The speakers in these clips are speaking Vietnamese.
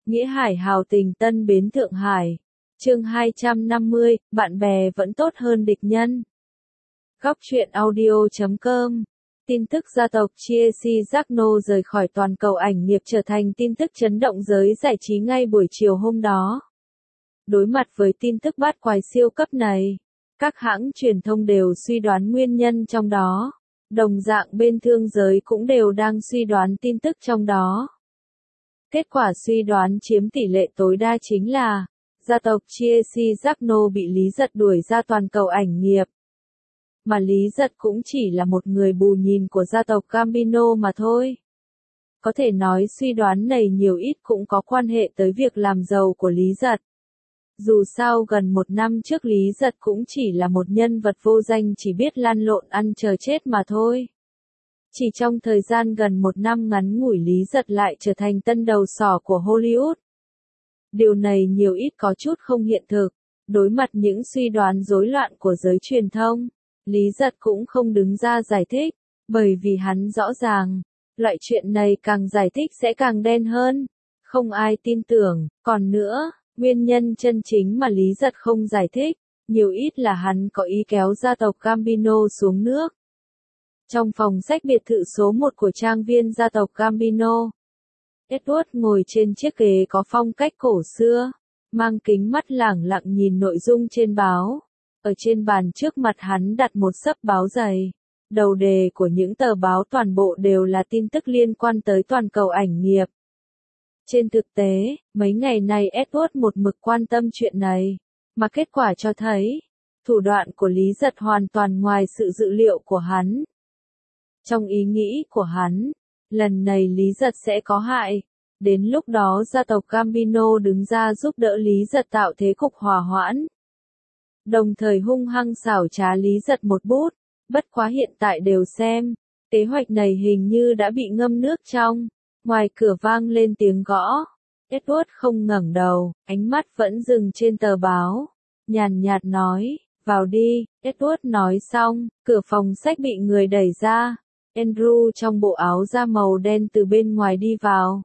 Nghĩa Hải hào tình Tân Bến Thượng Hải. Chương 250, bạn bè vẫn tốt hơn địch nhân. Góc truyện audio.com. Tin tức gia tộc Chiesi Jagno rời khỏi toàn cầu ảnh nghiệp trở thành tin tức chấn động giới giải trí ngay buổi chiều hôm đó. Đối mặt với tin tức bát quái siêu cấp này, các hãng truyền thông đều suy đoán nguyên nhân trong đó. Đồng dạng bên thương giới cũng đều đang suy đoán tin tức trong đó. Kết quả suy đoán chiếm tỷ lệ tối đa chính là, gia tộc Chiesi Jagno bị Lý Giật đuổi ra toàn cầu ảnh nghiệp. Mà Lý Giật cũng chỉ là một người bù nhìn của gia tộc Gambino mà thôi. Có thể nói suy đoán này nhiều ít cũng có quan hệ tới việc làm giàu của Lý Giật. Dù sao gần một năm trước Lý Giật cũng chỉ là một nhân vật vô danh chỉ biết lăn lộn ăn chờ chết mà thôi. Chỉ trong thời gian gần một năm ngắn ngủi Lý Giật lại trở thành tân đầu sỏ của Hollywood. Điều này nhiều ít có chút không hiện thực. Đối mặt những suy đoán rối loạn của giới truyền thông, Lý Giật cũng không đứng ra giải thích, bởi vì hắn rõ ràng, loại chuyện này càng giải thích sẽ càng đen hơn. Không ai tin tưởng, còn nữa, nguyên nhân chân chính mà Lý Giật không giải thích, nhiều ít là hắn có ý kéo gia tộc Gambino xuống nước. Trong phòng sách biệt thự số 1 của trang viên gia tộc Gambino, Edward ngồi trên chiếc ghế có phong cách cổ xưa, mang kính mắt lẳng lặng nhìn nội dung trên báo. Ở trên bàn trước mặt hắn đặt một xấp báo dày. Đầu đề của những tờ báo toàn bộ đều là tin tức liên quan tới toàn cầu ảnh nghiệp. Trên thực tế, mấy ngày nay Edward một mực quan tâm chuyện này, mà kết quả cho thấy, thủ đoạn của Lý Giật hoàn toàn ngoài sự dự liệu của hắn. Trong ý nghĩ của hắn, lần này Lý Giật sẽ có hại. Đến lúc đó gia tộc Gambino đứng ra giúp đỡ Lý Giật tạo thế cục hòa hoãn. Đồng thời hung hăng xảo trá Lý Giật một bút, bất quá hiện tại đều xem, kế hoạch này hình như đã bị ngâm nước trong. Ngoài cửa vang lên tiếng gõ. Edward không ngẩng đầu, ánh mắt vẫn dừng trên tờ báo. Nhàn nhạt nói, vào đi. Edward nói xong, cửa phòng sách bị người đẩy ra. Andrew trong bộ áo da màu đen từ bên ngoài đi vào.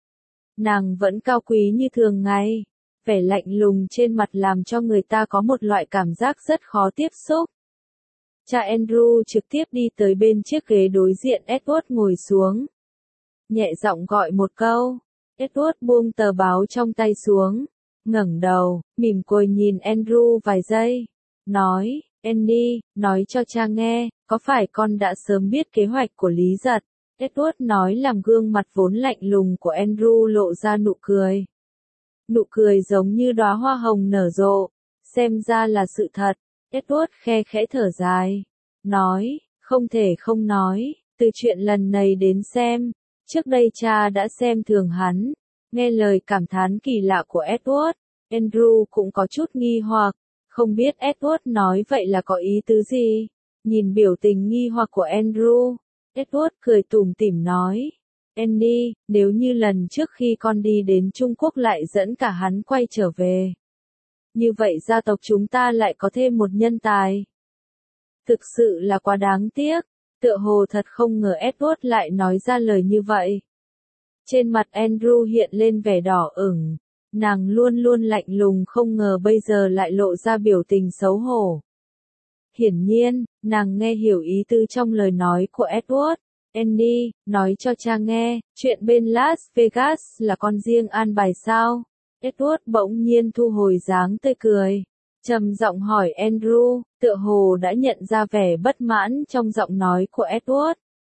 Nàng vẫn cao quý như thường ngày. Vẻ lạnh lùng trên mặt làm cho người ta có một loại cảm giác rất khó tiếp xúc. Cha Andrew trực tiếp đi tới bên chiếc ghế đối diện Edward ngồi xuống. Nhẹ giọng gọi một câu. Edward buông tờ báo trong tay xuống, ngẩng đầu, mỉm cười nhìn Andrew vài giây. Nói, Annie, nói cho cha nghe, có phải con đã sớm biết kế hoạch của Lý Giật? Edward nói làm gương mặt vốn lạnh lùng của Andrew lộ ra nụ cười. Nụ cười giống như đóa hoa hồng nở rộ, xem ra là sự thật. Edward khe khẽ thở dài, nói, không thể không nói, từ chuyện lần này đến xem, trước đây cha đã xem thường hắn. Nghe lời cảm thán kỳ lạ của Edward, Andrew cũng có chút nghi hoặc, không biết Edward nói vậy là có ý tứ gì. Nhìn biểu tình nghi hoặc của Andrew, Edward cười tủm tỉm nói, Annie, nếu như lần trước khi con đi đến Trung Quốc lại dẫn cả hắn quay trở về. Như vậy gia tộc chúng ta lại có thêm một nhân tài. Thực sự là quá đáng tiếc, tựa hồ thật không ngờ Edward lại nói ra lời như vậy. Trên mặt Andrew hiện lên vẻ đỏ ửng, nàng luôn luôn lạnh lùng không ngờ bây giờ lại lộ ra biểu tình xấu hổ. Hiển nhiên, nàng nghe hiểu ý tư trong lời nói của Edward. Annie, nói cho cha nghe, chuyện bên Las Vegas là con riêng an bài sao? Edward bỗng nhiên thu hồi dáng tươi cười, trầm giọng hỏi Andrew, tựa hồ đã nhận ra vẻ bất mãn trong giọng nói của Edward.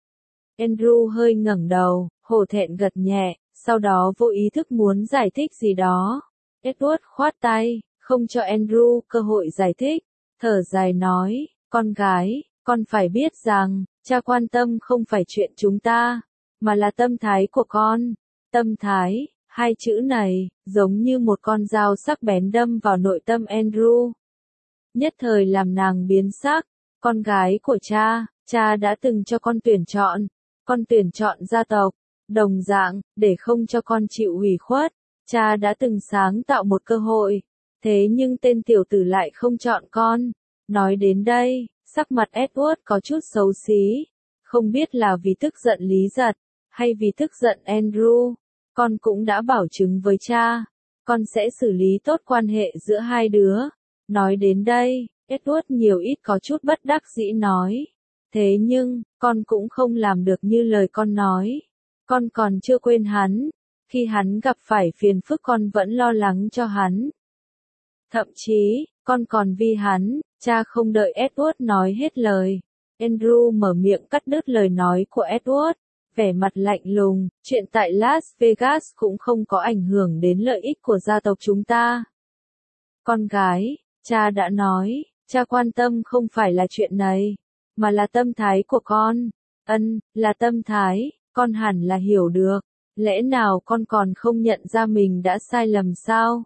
Andrew hơi ngẩng đầu, hổ thẹn gật nhẹ, sau đó vô ý thức muốn giải thích gì đó. Edward khoát tay, không cho Andrew cơ hội giải thích, thở dài nói, con gái, con phải biết rằng, cha quan tâm không phải chuyện chúng ta, mà là tâm thái của con. Tâm thái, hai chữ này, giống như một con dao sắc bén đâm vào nội tâm Andrew. Nhất thời làm nàng biến sắc, con gái của cha đã từng cho con tuyển chọn gia tộc, đồng dạng, để không cho con chịu ủy khuất, cha đã từng sáng tạo một cơ hội, thế nhưng tên tiểu tử lại không chọn con. Nói đến đây, sắc mặt Edward có chút xấu xí, không biết là vì tức giận Lý Giật, hay vì tức giận Andrew. con cũng đã bảo chứng với cha, con sẽ xử lý tốt quan hệ giữa hai đứa. Nói đến đây, Edward nhiều ít có chút bất đắc dĩ nói. Thế nhưng, con cũng không làm được như lời con nói. Con còn chưa quên hắn. Khi hắn gặp phải phiền phức con vẫn lo lắng cho hắn. Thậm chí, con còn vì hắn. Cha không đợi Edward nói hết lời. Andrew mở miệng cắt đứt lời nói của Edward. Vẻ mặt lạnh lùng, chuyện tại Las Vegas cũng không có ảnh hưởng đến lợi ích của gia tộc chúng ta. Con gái, cha đã nói, cha quan tâm không phải là chuyện này, mà là tâm thái của con. Là tâm thái, con hẳn là hiểu được. Lẽ nào con còn không nhận ra mình đã sai lầm sao?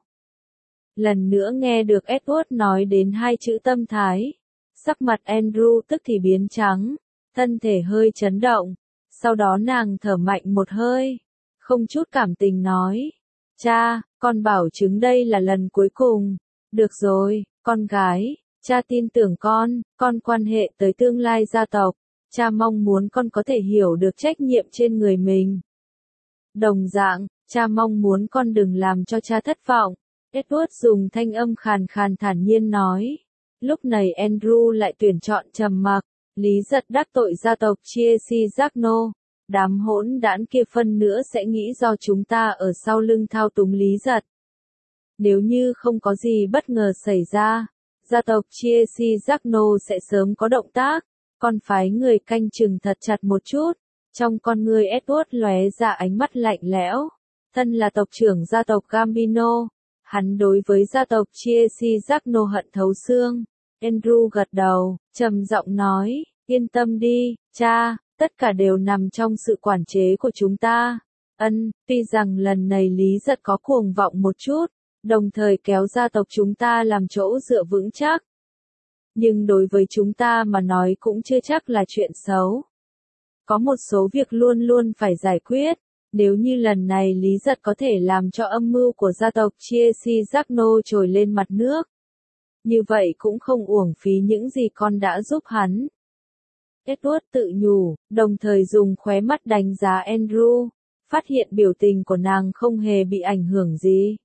Lần nữa nghe được Edward nói đến hai chữ tâm thái. Sắc mặt Andrew tức thì biến trắng, thân thể hơi chấn động. Sau đó nàng thở mạnh một hơi, không chút cảm tình nói. Cha, con bảo chứng đây là lần cuối cùng. Được rồi, con gái, cha tin tưởng con quan hệ tới tương lai gia tộc. Cha mong muốn con có thể hiểu được trách nhiệm trên người mình. Đồng dạng, cha mong muốn con đừng làm cho cha thất vọng. Edward dùng thanh âm khàn khàn thản nhiên nói. Lúc này Andrew lại tuyển chọn trầm mặc. Lý Giật đắc tội gia tộc Chelsea Jackno. Đám hỗn đản kia phân nữa sẽ nghĩ do chúng ta ở sau lưng thao túng Lý Giật. Nếu như không có gì bất ngờ xảy ra, gia tộc Chelsea Jackno sẽ sớm có động tác. Con phái người canh chừng thật chặt một chút. Trong con người Edward lóe ra ánh mắt lạnh lẽo. Thân là tộc trưởng gia tộc Gambino, hắn đối với gia tộc Chelsea Jackno hận thấu xương. Andrew gật đầu, trầm giọng nói, yên tâm đi, cha, tất cả đều nằm trong sự quản chế của chúng ta. Tuy rằng lần này Lý Giật có cuồng vọng một chút, đồng thời kéo gia tộc chúng ta làm chỗ dựa vững chắc. Nhưng đối với chúng ta mà nói cũng chưa chắc là chuyện xấu. Có một số việc luôn luôn phải giải quyết. Nếu như lần này Lý Giật có thể làm cho âm mưu của gia tộc Chelsea Jackno trồi lên mặt nước, như vậy cũng không uổng phí những gì con đã giúp hắn. Edward tự nhủ, đồng thời dùng khóe mắt đánh giá Andrew, phát hiện biểu tình của nàng không hề bị ảnh hưởng gì.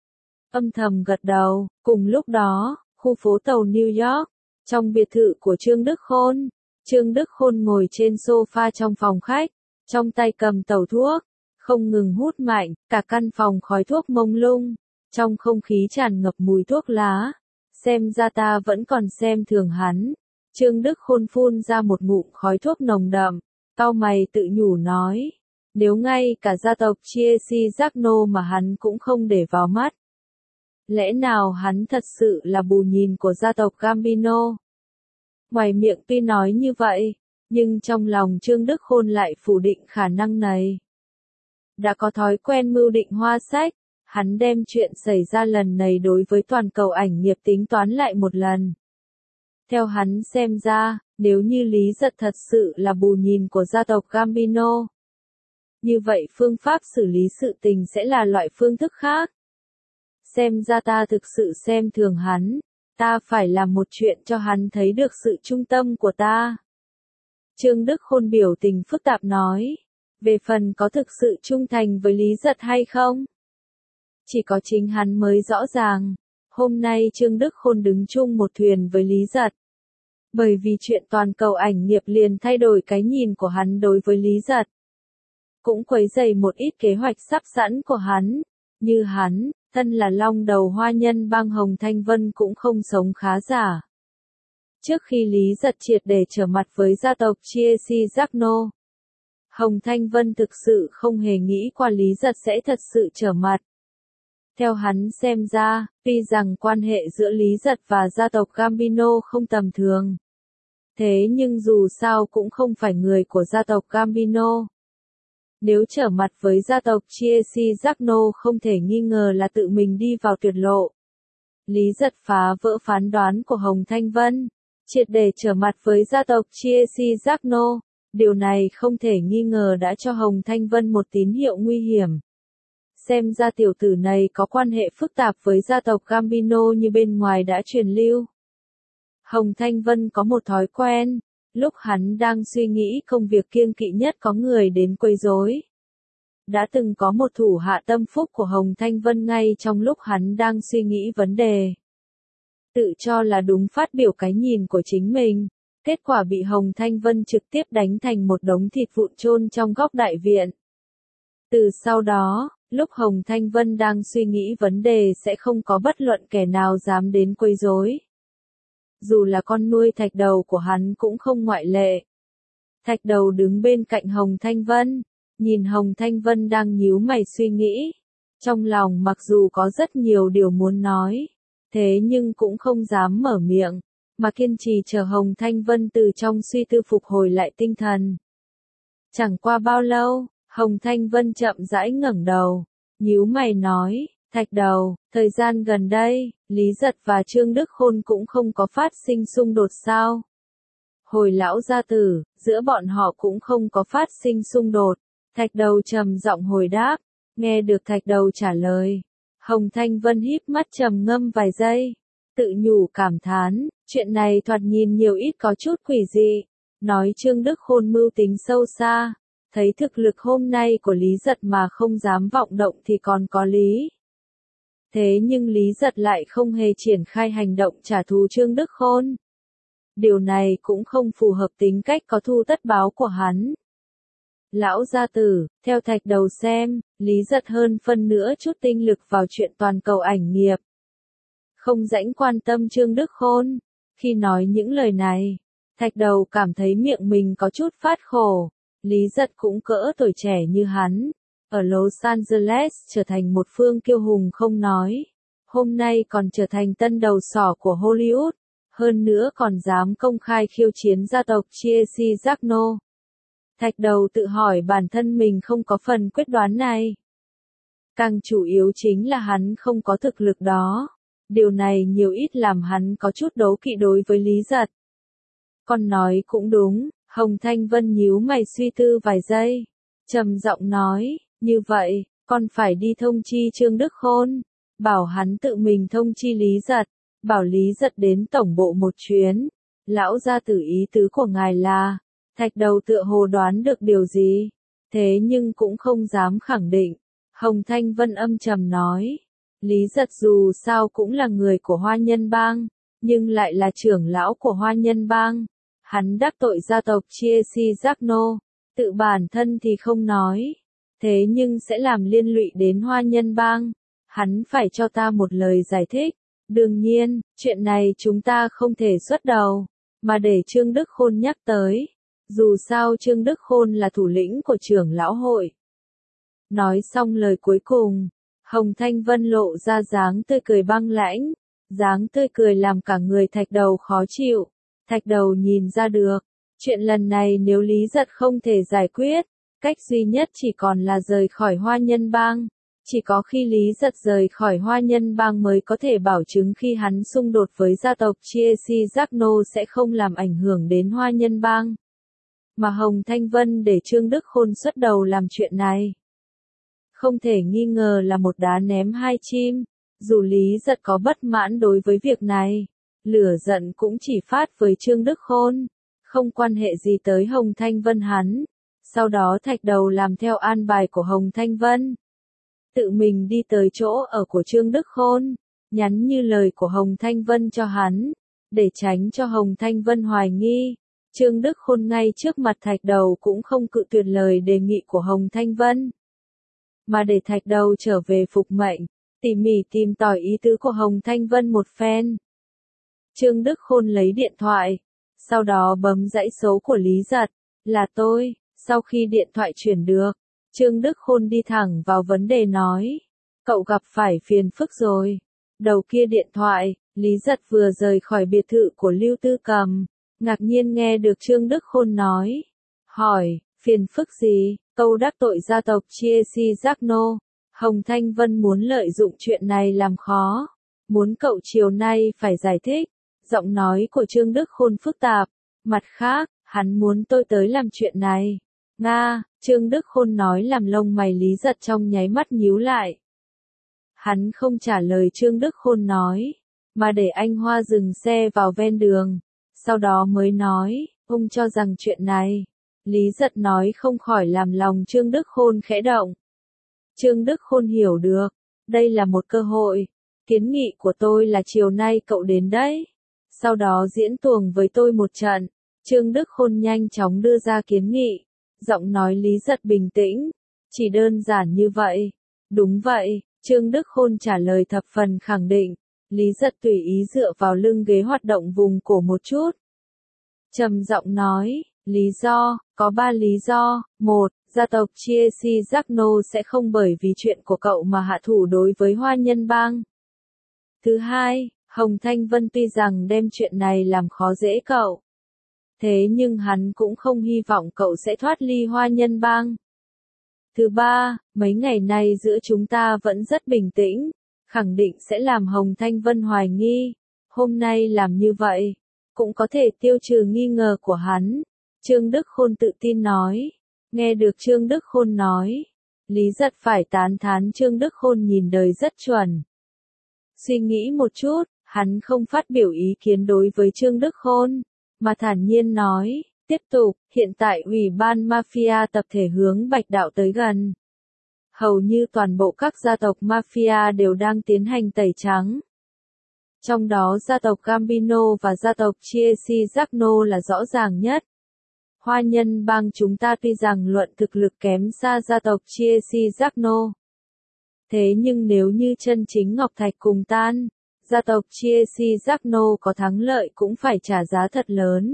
Âm thầm gật đầu. Cùng lúc đó, khu phố tàu New York, trong biệt thự của Trương Đức Khôn. Trương Đức Khôn ngồi trên sofa trong phòng khách, trong tay cầm tẩu thuốc, không ngừng hút mạnh, cả căn phòng khói thuốc mông lung, trong không khí tràn ngập mùi thuốc lá. Xem ra ta vẫn còn xem thường hắn. Trương Đức Khôn phun ra một ngụm khói thuốc nồng đậm, cau mày tự nhủ nói, nếu ngay cả gia tộc Chelsea Jackno mà hắn cũng không để vào mắt, lẽ nào hắn thật sự là bù nhìn của gia tộc Gambino? Ngoài miệng tuy nói như vậy, nhưng trong lòng Trương Đức Khôn lại phủ định khả năng này. Đã có thói quen mưu định hoa sách, hắn đem chuyện xảy ra lần này đối với toàn cầu ảnh nghiệp tính toán lại một lần. Theo hắn xem ra, nếu như Lý Giật thật sự là bù nhìn của gia tộc Gambino, như vậy phương pháp xử lý sự tình sẽ là loại phương thức khác. Xem ra ta thực sự xem thường hắn, ta phải làm một chuyện cho hắn thấy được sự trung tâm của ta. Trương Đức Khôn biểu tình phức tạp nói, về phần có thực sự trung thành với Lý Giật hay không? Chỉ có chính hắn mới rõ ràng. Hôm nay Trương Đức Khôn đứng chung một thuyền với Lý Giật. Bởi vì chuyện toàn cầu ảnh nghiệp liền thay đổi cái nhìn của hắn đối với Lý Giật. Cũng quấy rầy một ít kế hoạch sắp sẵn của hắn. Như hắn, thân là long đầu hoa nhân bang Hồng Thanh Vân cũng không sống khá giả. Trước khi Lý Giật triệt để trở mặt với gia tộc Chelsea Jackno, Hồng Thanh Vân thực sự không hề nghĩ qua Lý Giật sẽ thật sự trở mặt. Theo hắn xem ra, tuy rằng quan hệ giữa Lý Giật và gia tộc Gambino không tầm thường, thế nhưng dù sao cũng không phải người của gia tộc Gambino. Nếu trở mặt với gia tộc Chelsea Jackno không thể nghi ngờ là tự mình đi vào tuyệt lộ. Lý Giật phá vỡ phán đoán của Hồng Thanh Vân, triệt để trở mặt với gia tộc Chelsea Jackno. Điều này không thể nghi ngờ đã cho Hồng Thanh Vân một tín hiệu nguy hiểm. Xem ra tiểu tử này có quan hệ phức tạp với gia tộc Gambino như bên ngoài đã truyền lưu. Hồng Thanh Vân có một thói quen, lúc hắn đang suy nghĩ công việc kiêng kỵ nhất có người đến quấy rối. đã từng có một thủ hạ tâm phúc của Hồng Thanh Vân ngay trong lúc hắn đang suy nghĩ vấn đề. Tự cho là đúng phát biểu cái nhìn của chính mình, kết quả bị Hồng Thanh Vân trực tiếp đánh thành một đống thịt vụn chôn trong góc đại viện. Từ sau đó, lúc Hồng Thanh Vân đang suy nghĩ vấn đề sẽ không có bất luận kẻ nào dám đến quấy rối. Dù là con nuôi Thạch Đầu của hắn cũng không ngoại lệ. Thạch Đầu đứng bên cạnh Hồng Thanh Vân, nhìn Hồng Thanh Vân đang nhíu mày suy nghĩ. Trong lòng mặc dù có rất nhiều điều muốn nói, thế nhưng cũng không dám mở miệng, mà kiên trì chờ Hồng Thanh Vân từ trong suy tư phục hồi lại tinh thần. Chẳng qua bao lâu, Hồng Thanh Vân chậm rãi ngẩng đầu, nhíu mày nói, Thạch Đầu, thời gian gần đây, Lý Giật và Trương Đức Khôn cũng không có phát sinh xung đột sao? Hồi lão gia tử, giữa bọn họ cũng không có phát sinh xung đột. Thạch Đầu trầm giọng hồi đáp, nghe được Thạch Đầu trả lời. Hồng Thanh Vân híp mắt trầm ngâm vài giây, tự nhủ cảm thán, chuyện này thoạt nhìn nhiều ít có chút quỷ dị. Nói Trương Đức Khôn mưu tính sâu xa, thấy thực lực hôm nay của Lý Giật mà không dám vọng động thì còn có lý. Thế nhưng Lý Giật lại không hề triển khai hành động trả thù Trương Đức Khôn. Điều này cũng không phù hợp tính cách có thu tất báo của hắn. Lão gia tử, theo Thạch Đầu xem, Lý Giật hơn phân nữa chút tinh lực vào chuyện toàn cầu ảnh nghiệp. Không rãnh quan tâm Trương Đức Khôn. Khi nói những lời này, Thạch Đầu cảm thấy miệng mình có chút phát khổ. Lý Giật cũng cỡ tuổi trẻ như hắn, ở Los Angeles trở thành một phương kiêu hùng không nói. Hôm nay còn trở thành tân đầu sỏ của Hollywood, hơn nữa còn dám công khai khiêu chiến gia tộc Chelsea Jagno. Thạch Đầu tự hỏi bản thân mình không có phần quyết đoán này. Càng chủ yếu chính là hắn không có thực lực đó. Điều này nhiều ít làm hắn có chút đố kỵ đối với Lý Giật. Con nói cũng đúng, Hồng Thanh Vân nhíu mày suy tư vài giây. Trầm giọng nói, như vậy, con phải đi thông chi Trương Đức Khôn. Bảo hắn tự mình thông chi Lý Giật. Bảo Lý Giật đến tổng bộ một chuyến. Lão gia tử ý tứ của ngài là, Thạch Đầu tựa hồ đoán được điều gì. Thế nhưng cũng không dám khẳng định. Hồng Thanh Vân âm trầm nói. Lý Giật dù sao cũng là người của Hoa Nhân Bang, nhưng lại là trưởng lão của Hoa Nhân Bang. Hắn đắc tội gia tộc Chelsea Jagno, tự bản thân thì không nói. Thế nhưng sẽ làm liên lụy đến Hoa Nhân Bang. Hắn phải cho ta một lời giải thích. Đương nhiên, chuyện này chúng ta không thể xuất đầu, mà để Trương Đức Khôn nhắc tới. Dù sao Trương Đức Khôn là thủ lĩnh của trưởng lão hội. Nói xong lời cuối cùng, Hồng Thanh Vân lộ ra dáng tươi cười băng lãnh. Dáng tươi cười làm cả người Thạch Đầu khó chịu. Thạch Đầu nhìn ra được, chuyện lần này nếu Lý Giật không thể giải quyết, cách duy nhất chỉ còn là rời khỏi Hoa Nhân Bang. Chỉ có khi Lý Giật rời khỏi Hoa Nhân Bang mới có thể bảo chứng khi hắn xung đột với gia tộc Chelsea Jagno sẽ không làm ảnh hưởng đến Hoa Nhân Bang. Mà Hồng Thanh Vân để Trương Đức Khôn xuất đầu làm chuyện này. Không thể nghi ngờ là một đá ném hai chim. Dù Lý Giật có bất mãn đối với việc này, lửa giận cũng chỉ phát với Trương Đức Khôn, không quan hệ gì tới Hồng Thanh Vân hắn. Sau đó Thạch Đầu làm theo an bài của Hồng Thanh Vân. Tự mình đi tới chỗ ở của Trương Đức Khôn, nhắn như lời của Hồng Thanh Vân cho hắn, để tránh cho Hồng Thanh Vân hoài nghi. Trương Đức Khôn ngay trước mặt Thạch Đầu cũng không cự tuyệt lời đề nghị của Hồng Thanh Vân, mà để Thạch Đầu trở về phục mệnh, tỉ mỉ tìm tòi ý tứ của Hồng Thanh Vân một phen. Trương Đức Khôn lấy điện thoại, sau đó bấm dãy số của Lý Giật, là tôi. Sau khi điện thoại chuyển được, Trương Đức Khôn đi thẳng vào vấn đề nói, cậu gặp phải phiền phức rồi. Đầu kia điện thoại, Lý Giật vừa rời khỏi biệt thự của Lưu Tư Cầm, ngạc nhiên nghe được Trương Đức Khôn nói, hỏi, phiền phức gì? Câu đắc tội gia tộc Chelsea Jagno. Hồng Thanh Vân muốn lợi dụng chuyện này làm khó, muốn cậu chiều nay phải giải thích. Giọng nói của Trương Đức Khôn phức tạp. Mặt khác, hắn muốn tôi tới làm chuyện này. Nga, Trương Đức Khôn nói làm lông mày Lý Giật trong nháy mắt nhíu lại. Hắn không trả lời Trương Đức Khôn nói, mà để anh Hoa dừng xe vào ven đường. Sau đó mới nói, ông cho rằng chuyện này. Lý Giật nói không khỏi làm lòng Trương Đức Khôn khẽ động. Trương Đức Khôn hiểu được. Đây là một cơ hội. Kiến nghị của tôi là chiều nay cậu đến đấy. Sau đó diễn tuồng với tôi một trận. Trương Đức Khôn nhanh chóng đưa ra kiến nghị. Giọng nói Lý Giật bình tĩnh. Chỉ đơn giản như vậy. Đúng vậy, Trương Đức Khôn trả lời thập phần khẳng định. Lý Giật tùy ý dựa vào lưng ghế hoạt động vùng cổ một chút. Trầm giọng nói, lý do, có 3 lý do. 1. Gia tộc Chiesi Giacno sẽ không bởi vì chuyện của cậu mà hạ thủ đối với Hoa Nhân Bang. Thứ hai, Hồng Thanh Vân tuy rằng đem chuyện này làm khó dễ cậu. Thế nhưng hắn cũng không hy vọng cậu sẽ thoát ly Hoa Nhân Bang. Thứ ba, mấy ngày nay giữa chúng ta vẫn rất bình tĩnh, khẳng định sẽ làm Hồng Thanh Vân hoài nghi. Hôm nay làm như vậy, cũng có thể tiêu trừ nghi ngờ của hắn. Trương Đức Khôn tự tin nói. Nghe được Trương Đức Khôn nói, Lý Giật phải tán thán Trương Đức Khôn nhìn đời rất chuẩn. Suy nghĩ một chút, hắn không phát biểu ý kiến đối với Trương Đức Khôn, mà thản nhiên nói, tiếp tục, hiện tại Ủy ban Mafia tập thể hướng Bạch Đạo tới gần. Hầu như toàn bộ các gia tộc Mafia đều đang tiến hành tẩy trắng. Trong đó gia tộc Gambino và gia tộc Chiesi Giacno là rõ ràng nhất. Hoa Nhân Bang chúng ta tuy rằng luận thực lực kém xa gia tộc Chiesi Giacno. Thế nhưng nếu như chân chính Ngọc Thạch cùng tan, gia tộc Chiesi Giacno có thắng lợi cũng phải trả giá thật lớn.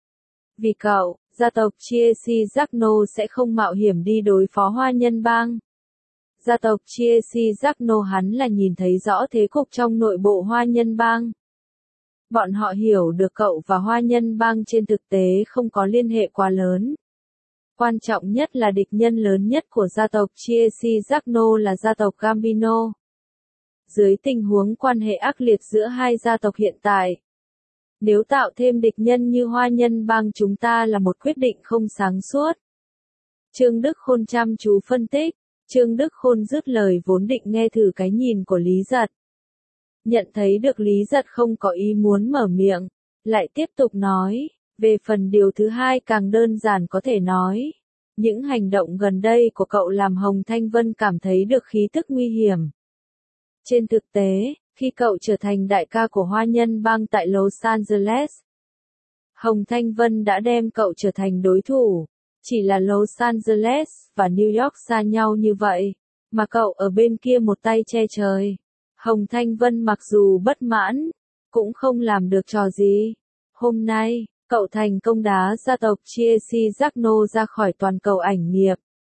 Vì cậu, gia tộc Chiesi Giacno sẽ không mạo hiểm đi đối phó Hoa Nhân Bang. Gia tộc Chiesi Giacno hắn là nhìn thấy rõ thế cục trong nội bộ Hoa Nhân Bang. Bọn họ hiểu được cậu và Hoa Nhân Bang trên thực tế không có liên hệ quá lớn. Quan trọng nhất là địch nhân lớn nhất của gia tộc Chiesi Giacno là gia tộc Gambino. Dưới tình huống quan hệ ác liệt giữa hai gia tộc hiện tại, nếu tạo thêm địch nhân như Hoa Nhân Bang chúng ta là một quyết định không sáng suốt. Trương Đức Khôn chăm chú phân tích. Trương Đức Khôn dứt lời vốn định nghe thử cái nhìn của Lý Giật. Nhận thấy được Lý Giật không có ý muốn mở miệng, lại tiếp tục nói, về phần điều thứ hai càng đơn giản có thể nói. Những hành động gần đây của cậu làm Hồng Thanh Vân cảm thấy được khí tức nguy hiểm. Trên thực tế, khi cậu trở thành đại ca của Hoa Nhân Bang tại Los Angeles, Hồng Thanh Vân đã đem cậu trở thành đối thủ. Chỉ là Los Angeles và New York xa nhau như vậy, mà cậu ở bên kia một tay che trời. Hồng Thanh Vân mặc dù bất mãn, cũng không làm được trò gì. Hôm nay, cậu thành công đá gia tộc Chiesi Giacno ra khỏi toàn cầu ảnh nghiệp.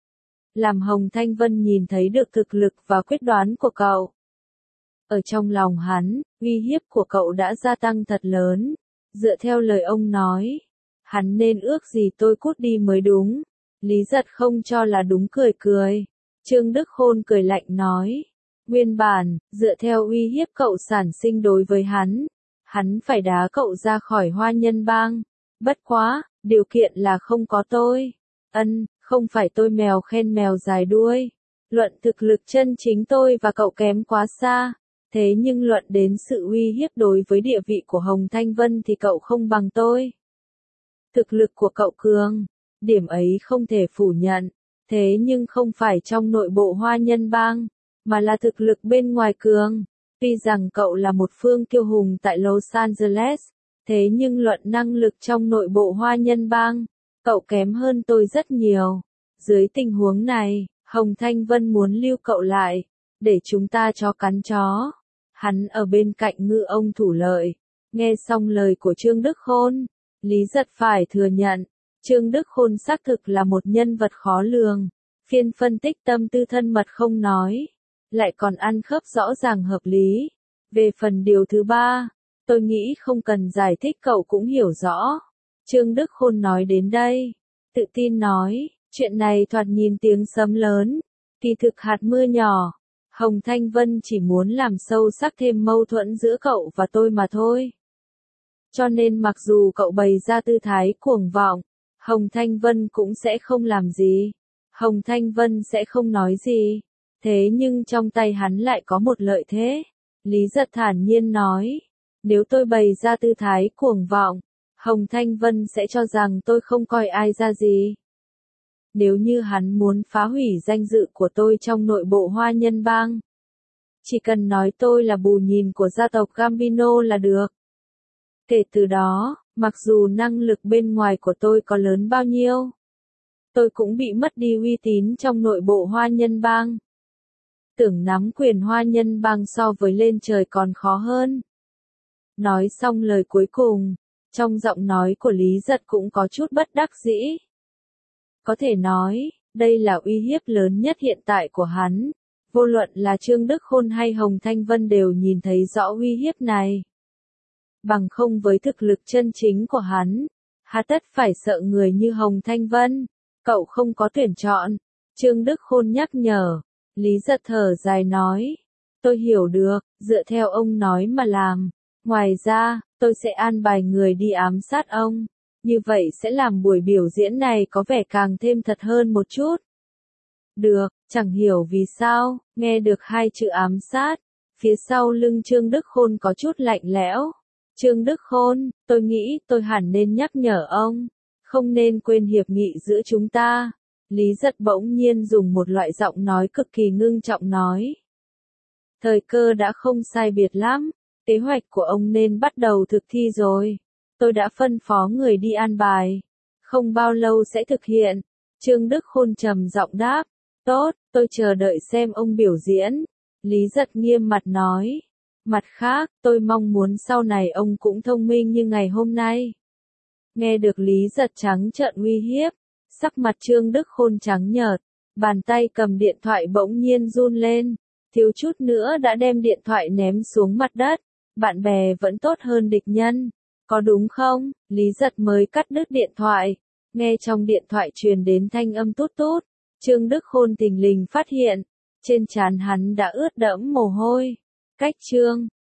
Làm Hồng Thanh Vân nhìn thấy được thực lực và quyết đoán của cậu. Ở trong lòng hắn, uy hiếp của cậu đã gia tăng thật lớn. Dựa theo lời ông nói, hắn nên ước gì tôi cút đi mới đúng. Lý Giật không cho là đúng cười cười. Trương Đức Khôn cười lạnh nói. Nguyên bản, dựa theo uy hiếp cậu sản sinh đối với hắn phải đá cậu ra khỏi Hoa Nhân Bang. Bất quá, điều kiện là không có tôi. Không phải tôi mèo khen mèo dài đuôi. Luận thực lực chân chính tôi và cậu kém quá xa. Thế nhưng luận đến sự uy hiếp đối với địa vị của Hồng Thanh Vân thì cậu không bằng tôi. Thực lực của cậu cường, điểm ấy không thể phủ nhận, thế nhưng không phải trong nội bộ Hoa Nhân Bang, mà là thực lực bên ngoài cường. Tuy rằng cậu là một phương kiêu hùng tại Los Angeles, thế nhưng luận năng lực trong nội bộ Hoa Nhân Bang, cậu kém hơn tôi rất nhiều. Dưới tình huống này, Hồng Thanh Vân muốn lưu cậu lại, để chúng ta chó cắn chó. Hắn ở bên cạnh ngư ông thủ lợi. Nghe xong lời của Trương Đức Khôn, Lý Giật phải thừa nhận, Trương Đức Khôn xác thực là một nhân vật khó lường, phiên phân tích tâm tư thân mật không nói, lại còn ăn khớp rõ ràng hợp lý. Về phần điều thứ ba, tôi nghĩ không cần giải thích cậu cũng hiểu rõ. Trương Đức Khôn nói đến đây, tự tin nói, chuyện này thoạt nhìn tiếng sấm lớn, kỳ thực hạt mưa nhỏ. Hồng Thanh Vân chỉ muốn làm sâu sắc thêm mâu thuẫn giữa cậu và tôi mà thôi. Cho nên mặc dù cậu bày ra tư thái cuồng vọng, Hồng Thanh Vân cũng sẽ không làm gì. Hồng Thanh Vân sẽ không nói gì. Thế nhưng trong tay hắn lại có một lợi thế. Lý Giật thản nhiên nói. Nếu tôi bày ra tư thái cuồng vọng, Hồng Thanh Vân sẽ cho rằng tôi không coi ai ra gì. Nếu như hắn muốn phá hủy danh dự của tôi trong nội bộ Hoa Nhân Bang, chỉ cần nói tôi là bù nhìn của gia tộc Gambino là được. Kể từ đó, mặc dù năng lực bên ngoài của tôi có lớn bao nhiêu, tôi cũng bị mất đi uy tín trong nội bộ Hoa Nhân Bang. Tưởng nắm quyền Hoa Nhân Bang so với lên trời còn khó hơn. Nói xong lời cuối cùng, trong giọng nói của Lý Giật cũng có chút bất đắc dĩ. Có thể nói, đây là uy hiếp lớn nhất hiện tại của hắn. Vô luận là Trương Đức Khôn hay Hồng Thanh Vân đều nhìn thấy rõ uy hiếp này. Bằng không với thực lực chân chính của hắn, hà tất phải sợ người như Hồng Thanh Vân. Cậu không có tuyển chọn. Trương Đức Khôn nhắc nhở. Lý Giật thở dài nói. Tôi hiểu được, dựa theo ông nói mà làm. Ngoài ra, tôi sẽ an bài người đi ám sát ông. Như vậy sẽ làm buổi biểu diễn này có vẻ càng thêm thật hơn một chút. Được, chẳng hiểu vì sao, nghe được hai chữ ám sát. Phía sau lưng Trương Đức Khôn có chút lạnh lẽo. Trương Đức Khôn, tôi nghĩ tôi hẳn nên nhắc nhở ông. Không nên quên hiệp nghị giữa chúng ta. Lý Giật bỗng nhiên dùng một loại giọng nói cực kỳ ngưng trọng nói. Thời cơ đã không sai biệt lắm. Kế hoạch của ông nên bắt đầu thực thi rồi. Tôi đã phân phó người đi an bài. Không bao lâu sẽ thực hiện. Trương Đức Khôn trầm giọng đáp. Tốt, tôi chờ đợi xem ông biểu diễn. Lý Giật nghiêm mặt nói. Mặt khác, tôi mong muốn sau này ông cũng thông minh như ngày hôm nay. Nghe được Lý Giật trắng trợn uy hiếp, sắc mặt Trương Đức Khôn trắng nhợt, bàn tay cầm điện thoại bỗng nhiên run lên, thiếu chút nữa đã đem điện thoại ném xuống mặt đất. Bạn bè vẫn tốt hơn địch nhân, có đúng không? Lý Giật mới cắt đứt điện thoại, nghe trong điện thoại truyền đến thanh âm tút tút. Trương Đức Khôn thình lình phát hiện, trên trán hắn đã ướt đẫm mồ hôi. Cách chương